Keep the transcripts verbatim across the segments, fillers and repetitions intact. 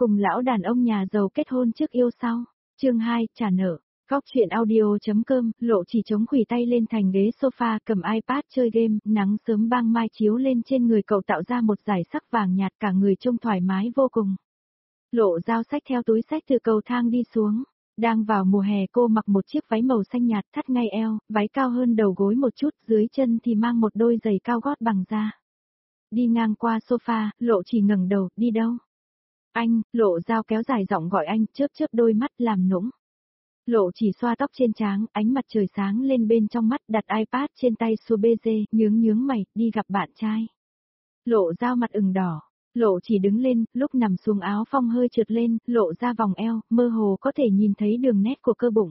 cùng lão đàn ông nhà giàu kết hôn trước yêu sau. Chương hai, trả nợ. Góc chuyện audio.com, Lộ Chỉ chống khuỷu tay lên thành ghế sofa, cầm iPad chơi game, nắng sớm băng mai chiếu lên trên người cậu tạo ra một dải sắc vàng nhạt, cả người trông thoải mái vô cùng. Lộ Dao xách theo túi xách từ cầu thang đi xuống. Đang vào mùa hè, cô mặc một chiếc váy màu xanh nhạt thắt ngay eo, váy cao hơn đầu gối một chút, dưới chân thì mang một đôi giày cao gót bằng da. Đi ngang qua sofa, Lộ Chỉ ngẩng đầu, đi đâu? Anh, Lộ Dao kéo dài giọng gọi anh, chớp chớp đôi mắt làm nũng. Lộ Chỉ xoa tóc trên trán, ánh mặt trời sáng lên bên trong mắt, đặt iPad trên tay xua bê dê, nhướng nhướng mày, đi gặp bạn trai. Lộ Dao mặt ửng đỏ. Lộ Chỉ đứng lên, lúc nằm xuống áo phông hơi trượt lên, lộ ra vòng eo, mơ hồ có thể nhìn thấy đường nét của cơ bụng.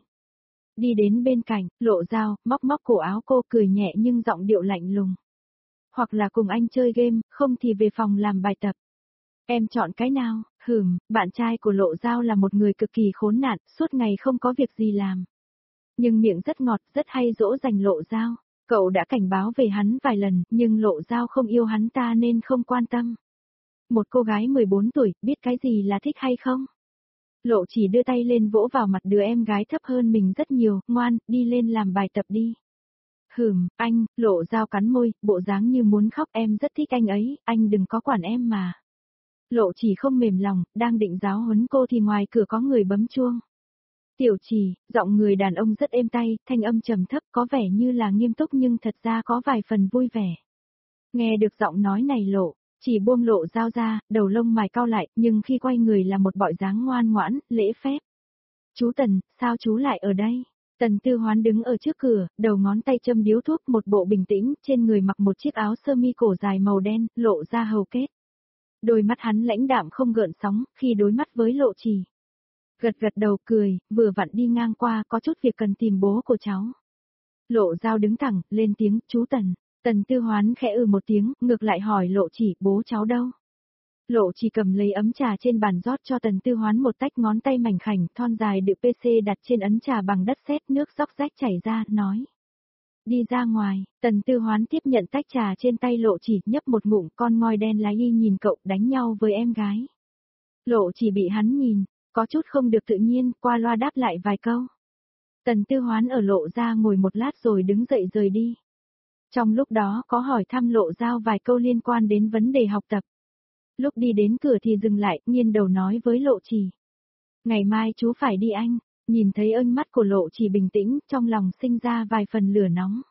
Đi đến bên cạnh, Lộ Dao, móc móc cổ áo cô, cười nhẹ nhưng giọng điệu lạnh lùng. Hoặc là cùng anh chơi game, không thì về phòng làm bài tập. Em chọn cái nào? Hừm, bạn trai của Lộ Dao là một người cực kỳ khốn nạn, suốt ngày không có việc gì làm. Nhưng miệng rất ngọt, rất hay dỗ dành Lộ Dao. Cậu đã cảnh báo về hắn vài lần, nhưng Lộ Dao không yêu hắn ta nên không quan tâm. Một cô gái mười bốn tuổi, biết cái gì là thích hay không? Lộ Chỉ đưa tay lên vỗ vào mặt đứa em gái thấp hơn mình rất nhiều, ngoan, đi lên làm bài tập đi. Hừm, anh, Lộ Dao cắn môi, bộ dáng như muốn khóc, em rất thích anh ấy, anh đừng có quản em mà. Lộ Chỉ không mềm lòng, đang định giáo huấn cô thì ngoài cửa có người bấm chuông. Tiểu Chỉ, giọng người đàn ông rất êm tay, thanh âm trầm thấp, có vẻ như là nghiêm túc nhưng thật ra có vài phần vui vẻ. Nghe được giọng nói này Lộ Chỉ buông Lộ Dao ra, đầu lông mày cau lại, nhưng khi quay người là một bọi dáng ngoan ngoãn, lễ phép. Chú Tần, sao chú lại ở đây? Tần Tư Hoán đứng ở trước cửa, đầu ngón tay châm điếu thuốc, một bộ bình tĩnh, trên người mặc một chiếc áo sơ mi cổ dài màu đen, lộ ra hầu kết. Đôi mắt hắn lãnh đạm không gợn sóng, khi đối mắt với Lộ Chỉ. Gật gật đầu cười, vừa vặn đi ngang qua, có chút việc cần tìm bố của cháu. Lộ Dao đứng thẳng, lên tiếng, chú Tần. Tần Tư Hoán khẽ ừ một tiếng, ngược lại hỏi Lộ Chỉ, bố cháu đâu? Lộ Chỉ cầm lấy ấm trà trên bàn rót cho Tần Tư Hoán một tách, ngón tay mảnh khảnh, thon dài đựng pê xê đặt trên ấn trà bằng đất sét, nước róc rách chảy ra, nói. Đi ra ngoài. Tần Tư Hoán tiếp nhận tách trà trên tay Lộ Chỉ, nhấp một ngụm, con ngoi đen lái y nhìn cậu đánh nhau với em gái. Lộ Chỉ bị hắn nhìn, có chút không được tự nhiên, qua loa đáp lại vài câu. Tần Tư Hoán ở Lộ ra ngồi một lát rồi đứng dậy rời đi. Trong lúc đó có hỏi thăm Lộ Dao vài câu liên quan đến vấn đề học tập. Lúc đi đến cửa thì dừng lại, nghiêng đầu nói với Lộ Chỉ. Ngày mai chú phải đi anh. Nhìn thấy ánh mắt của Lộ Chỉ bình tĩnh, trong lòng sinh ra vài phần lửa nóng.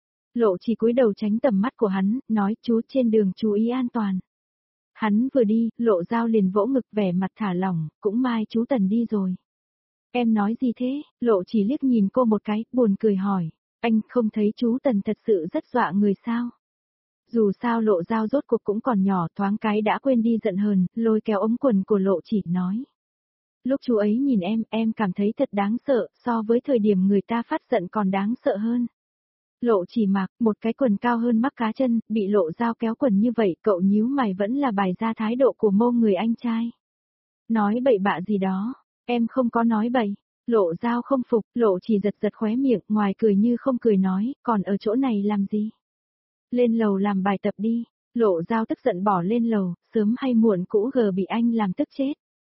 Lộ Chỉ cúi đầu tránh tầm mắt của hắn, nói chú trên đường chú ý an toàn. Hắn vừa đi, Lộ Dao liền vỗ ngực vẻ mặt thả lỏng, cũng mai chú Tần đi rồi. Em nói gì thế? Lộ Chỉ liếc nhìn cô một cái, buồn cười hỏi. Anh không thấy chú Tần thật sự rất dọa người sao? Dù sao Lộ Dao rốt cuộc cũng còn nhỏ, thoáng cái đã quên đi giận hờn, lôi kéo ống quần của Lộ Chỉ nói. Lúc chú ấy nhìn em, em cảm thấy thật đáng sợ, so với thời điểm người ta phát giận còn đáng sợ hơn. Lộ Chỉ mặc một cái quần cao hơn mắc cá chân, bị Lộ Dao kéo quần như vậy, cậu nhíu mày vẫn là bày ra thái độ của mô người anh trai. Nói bậy bạ gì đó, em không có nói bậy. Lộ Dao không phục, Lộ Chỉ giật giật khóe miệng, ngoài cười như không cười nói, còn ở chỗ này làm gì? Lên lầu làm bài tập đi. Lộ Dao tức giận bỏ lên lầu, sớm hay muộn cũ gờ bị anh làm tức chết.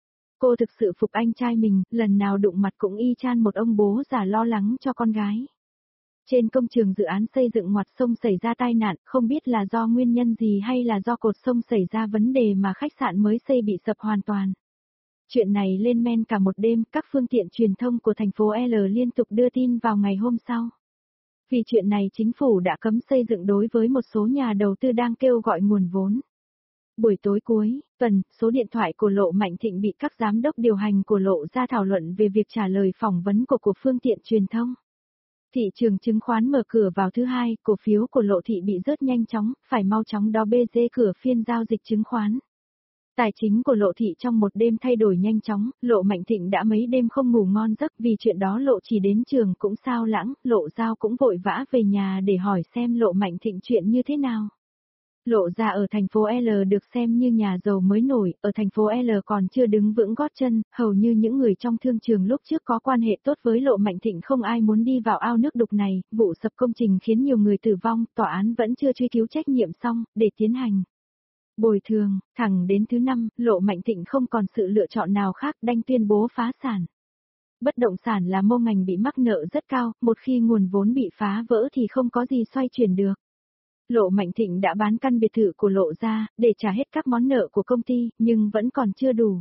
Cô thực sự phục anh trai mình, lần nào đụng mặt cũng y chang một ông bố già lo lắng cho con gái. Trên công trường dự án xây dựng ngoặt sông xảy ra tai nạn, không biết là do nguyên nhân gì hay là do cột sông xảy ra vấn đề mà khách sạn mới xây bị sập hoàn toàn. Chuyện này lên men cả một đêm, các phương tiện truyền thông của thành phố L liên tục đưa tin vào ngày hôm sau. Vì chuyện này chính phủ đã cấm xây dựng đối với một số nhà đầu tư đang kêu gọi nguồn vốn. Buổi tối cuối tuần, số điện thoại của Lộ Mạnh Thịnh bị các giám đốc điều hành của Lộ ra thảo luận về việc trả lời phỏng vấn của của phương tiện truyền thông. Thị trường chứng khoán mở cửa vào thứ hai, cổ phiếu của Lộ Thị bị rớt nhanh chóng, phải mau chóng đó bê giê cửa phiên giao dịch chứng khoán. Tài chính của Lộ Thị trong một đêm thay đổi nhanh chóng, Lộ Mạnh Thịnh đã mấy đêm không ngủ ngon giấc, vì chuyện đó Lộ Chỉ đến trường cũng sao lãng, Lộ Dao cũng vội vã về nhà để hỏi xem Lộ Mạnh Thịnh chuyện như thế nào. Lộ ra ở thành phố L được xem như nhà giàu mới nổi, ở thành phố L còn chưa đứng vững gót chân, hầu như những người trong thương trường lúc trước có quan hệ tốt với Lộ Mạnh Thịnh không ai muốn đi vào ao nước đục này, vụ sập công trình khiến nhiều người tử vong, tòa án vẫn chưa truy cứu trách nhiệm xong, để tiến hành. Bồi thường, thẳng đến thứ năm, Lộ Mạnh Thịnh không còn sự lựa chọn nào khác đành tuyên bố phá sản. Bất động sản là mô ngành bị mắc nợ rất cao, một khi nguồn vốn bị phá vỡ thì không có gì xoay chuyển được. Lộ Mạnh Thịnh đã bán căn biệt thự của Lộ ra, để trả hết các món nợ của công ty, nhưng vẫn còn chưa đủ.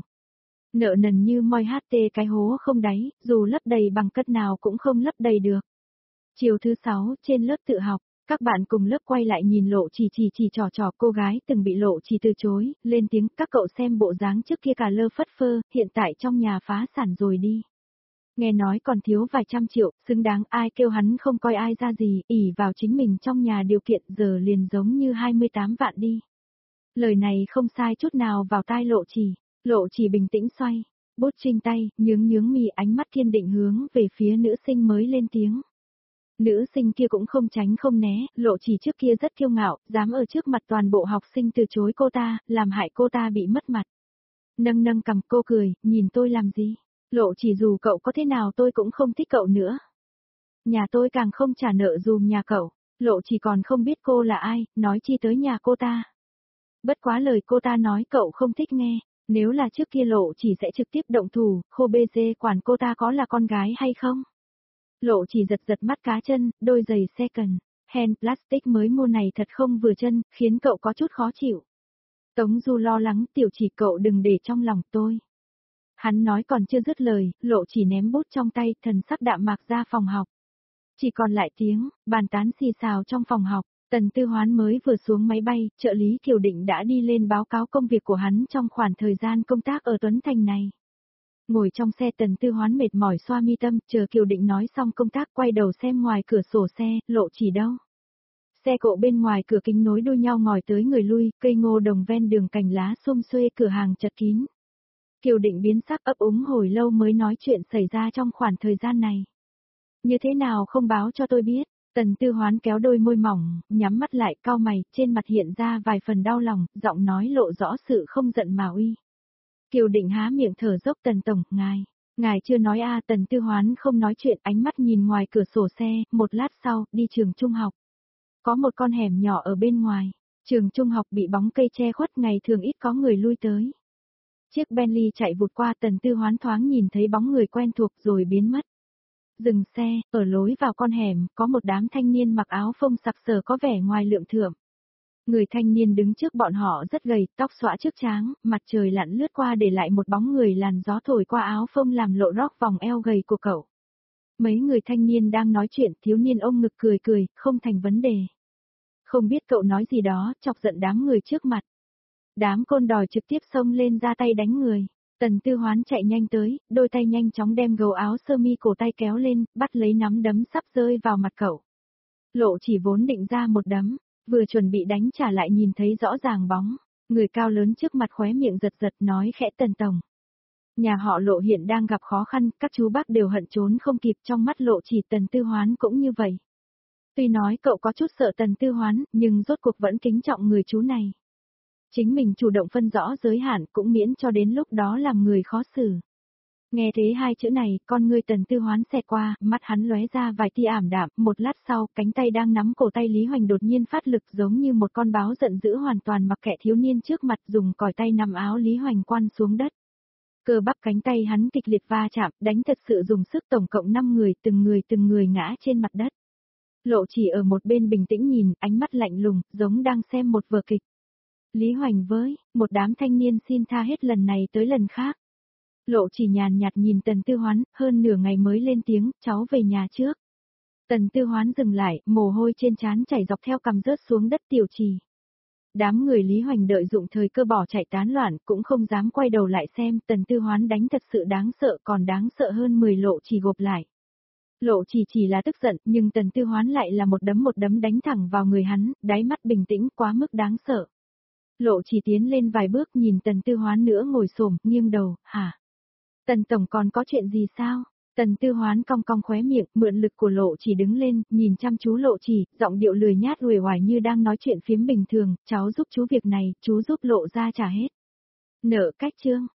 Nợ nần như moi hát tê cái hố không đáy, dù lấp đầy bằng cất nào cũng không lấp đầy được. Chiều thứ sáu, trên lớp tự học, các bạn cùng lớp quay lại nhìn Lộ Chỉ chỉ chỉ trò trò cô gái từng bị Lộ Chỉ từ chối, lên tiếng các cậu xem bộ dáng trước kia cả lơ phất phơ, hiện tại trong nhà phá sản rồi đi. Nghe nói còn thiếu vài trăm triệu, xứng đáng ai kêu hắn không coi ai ra gì, ỉ vào chính mình trong nhà điều kiện giờ liền giống như hai mươi tám vạn đi. Lời này không sai chút nào vào tai Lộ Chỉ, Lộ Chỉ bình tĩnh xoay, bút trên tay, nhướng nhướng mi ánh mắt kiên định hướng về phía nữ sinh mới lên tiếng. Nữ sinh kia cũng không tránh không né, Lộ Chỉ trước kia rất kiêu ngạo, dám ở trước mặt toàn bộ học sinh từ chối cô ta, làm hại cô ta bị mất mặt. Nâng nâng cầm cô cười, nhìn tôi làm gì? Lộ Chỉ dù cậu có thế nào tôi cũng không thích cậu nữa. Nhà tôi càng không trả nợ dùm nhà cậu, Lộ Chỉ còn không biết cô là ai, nói chi tới nhà cô ta. Bất quá lời cô ta nói cậu không thích nghe, nếu là trước kia Lộ Chỉ sẽ trực tiếp động thủ, khô bê dê quản cô ta có là con gái hay không? Lộ Chỉ giật giật mắt cá chân, đôi giày second hand plastic mới mua này thật không vừa chân, khiến cậu có chút khó chịu. Tống Du lo lắng, Tiểu Chỉ cậu đừng để trong lòng tôi. Hắn nói còn chưa dứt lời, Lộ Chỉ ném bút trong tay, thần sắc đạm mạc ra phòng học. Chỉ còn lại tiếng, bàn tán xì xào trong phòng học, Tần Tư Hoán mới vừa xuống máy bay, trợ lý Kiều Định đã đi lên báo cáo công việc của hắn trong khoảng thời gian công tác ở Tuấn Thành này. Ngồi trong xe Tần Tư Hoán mệt mỏi xoa mi tâm, chờ Kiều Định nói xong công tác quay đầu xem ngoài cửa sổ xe, Lộ Chỉ đâu. Xe cộ bên ngoài cửa kính nối đuôi nhau ngồi tới người lui, cây ngô đồng ven đường cành lá xum xuê cửa hàng chật kín. Kiều Định biến sắc ấp úng hồi lâu mới nói chuyện xảy ra trong khoảng thời gian này. Như thế nào không báo cho tôi biết, Tần Tư Hoán kéo đôi môi mỏng, nhắm mắt lại cau mày, trên mặt hiện ra vài phần đau lòng, giọng nói lộ rõ sự không giận mà uy. Kiều Định há miệng thở dốc Tần Tổng, ngài, ngài chưa nói a à, Tần Tư Hoán không nói chuyện ánh mắt nhìn ngoài cửa sổ xe, một lát sau, đi trường trung học. Có một con hẻm nhỏ ở bên ngoài, trường trung học bị bóng cây che khuất ngày thường ít có người lui tới. Chiếc Bentley chạy vụt qua Tần Tư Hoán thoáng nhìn thấy bóng người quen thuộc rồi biến mất. Dừng xe, ở lối vào con hẻm, có một đám thanh niên mặc áo phông sặc sỡ có vẻ ngoài lượng thượng. Người thanh niên đứng trước bọn họ rất gầy, tóc xõa trước trán, mặt trời lặn lướt qua để lại một bóng người làn gió thổi qua áo phông làm lộ rót vòng eo gầy của cậu. Mấy người thanh niên đang nói chuyện, thiếu niên ôm ngực cười cười, không thành vấn đề. Không biết cậu nói gì đó, chọc giận đám người trước mặt. Đám côn đòi trực tiếp xông lên ra tay đánh người. Tần Tư Hoán chạy nhanh tới, đôi tay nhanh chóng đem gấu áo sơ mi cổ tay kéo lên, bắt lấy nắm đấm sắp rơi vào mặt cậu. Lộ Chỉ vốn định ra một đấm, vừa chuẩn bị đánh trả lại nhìn thấy rõ ràng bóng, người cao lớn trước mặt khóe miệng giật giật nói khẽ Tần Tổng. Nhà họ Lộ hiện đang gặp khó khăn, các chú bác đều hận trốn không kịp, trong mắt Lộ Chỉ Tần Tư Hoán cũng như vậy. Tuy nói cậu có chút sợ Tần Tư Hoán, nhưng rốt cuộc vẫn kính trọng người chú này. Chính mình chủ động phân rõ giới hạn cũng miễn cho đến lúc đó làm người khó xử. Nghe thế hai chữ này, con ngươi Tần Tư Hoán xẹt qua, mắt hắn lóe ra vài tia ảm đạm, một lát sau, cánh tay đang nắm cổ tay Lý Hoành đột nhiên phát lực giống như một con báo giận dữ hoàn toàn mặc kệ thiếu niên trước mặt dùng còi tay nắm áo Lý Hoành quăn xuống đất. Cơ bắp cánh tay hắn kịch liệt va chạm, đánh thật sự dùng sức tổng cộng năm người, từng người từng người ngã trên mặt đất. Lộ Chỉ ở một bên bình tĩnh nhìn, ánh mắt lạnh lùng, giống đang xem một vở kịch. Lý Hoành với, một đám thanh niên xin tha hết lần này tới lần khác. Lộ Chỉ nhàn nhạt nhìn Tần Tư Hoán, hơn nửa ngày mới lên tiếng, cháu về nhà trước. Tần Tư Hoán dừng lại, mồ hôi trên trán chảy dọc theo cằm rớt xuống đất Tiểu Chỉ. Đám người Lý Hoành đợi dụng thời cơ bỏ chạy tán loạn, cũng không dám quay đầu lại xem, Tần Tư Hoán đánh thật sự đáng sợ, còn đáng sợ hơn mười Lộ Chỉ gộp lại. Lộ Chỉ chỉ là tức giận, nhưng Tần Tư Hoán lại là một đấm một đấm đánh thẳng vào người hắn, đáy mắt bình tĩnh quá mức đáng sợ. Lộ Chỉ tiến lên vài bước nhìn Tần Tư Hoán nữa ngồi xổm, nghiêng đầu, hả? Tần Tổng còn có chuyện gì sao? Tần Tư Hoán cong cong khóe miệng, mượn lực của Lộ Chỉ đứng lên, nhìn chăm chú Lộ Chỉ, giọng điệu lười nhát uể oải như đang nói chuyện phiếm bình thường, cháu giúp chú việc này, chú giúp Lộ ra trả hết. Nợ cách chương,